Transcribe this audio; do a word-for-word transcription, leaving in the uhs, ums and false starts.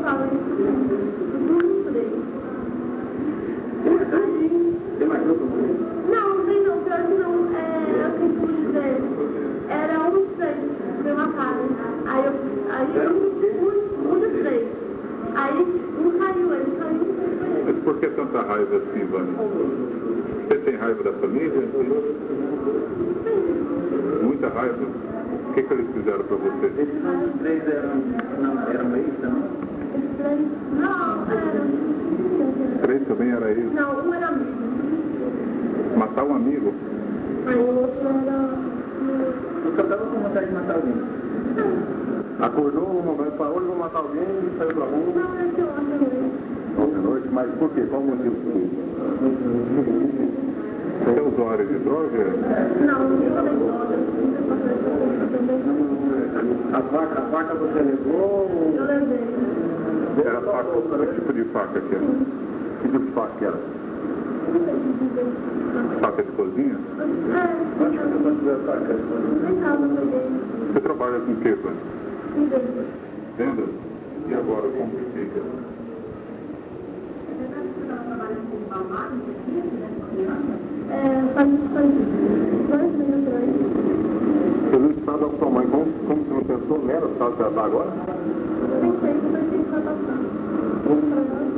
fala isso mesmo. Não sei. Tem mais outro? Não, não tem não, pior que não. É, eu tenho que dizer. Era um dos três, foi uma casa. Aí eu. Aí um, um, um dos três. Aí um caiu, ele caiu. Mas por que tanta raiva assim, Vânia? Você tem raiva da família? Muita raiva? O que, que eles fizeram para você? Esses três eram, não, eram ex também? Esses três? Não, eram. Três também era ex? Não, um era amigo. Matar um amigo? Aí o outro era. Eu só estava com vontade de matar alguém. Acordou uma vez, falou, hoje vou matar alguém e saiu pra rua. Não, era de ontem. Ontem à noite, mas por quê? Qual o motivo disso? Você usou área de droga? Não, não tinha droga. A faca, a faca você levou? Eu levei. Era faca? Que tipo de faca que era? Que tipo de faca que era? Faca de cozinha? É, Onde que você tiver faca? em casa eu peguei. Você trabalha com o quê, Vânia? Em vez. Venda? E agora, como que fica? É, faz, faz dois meses atrás. Você viu o estado da sua mãe, como, como você não pensou nela, o estado que ela está agora? Pensei que eu pensei que vai passar.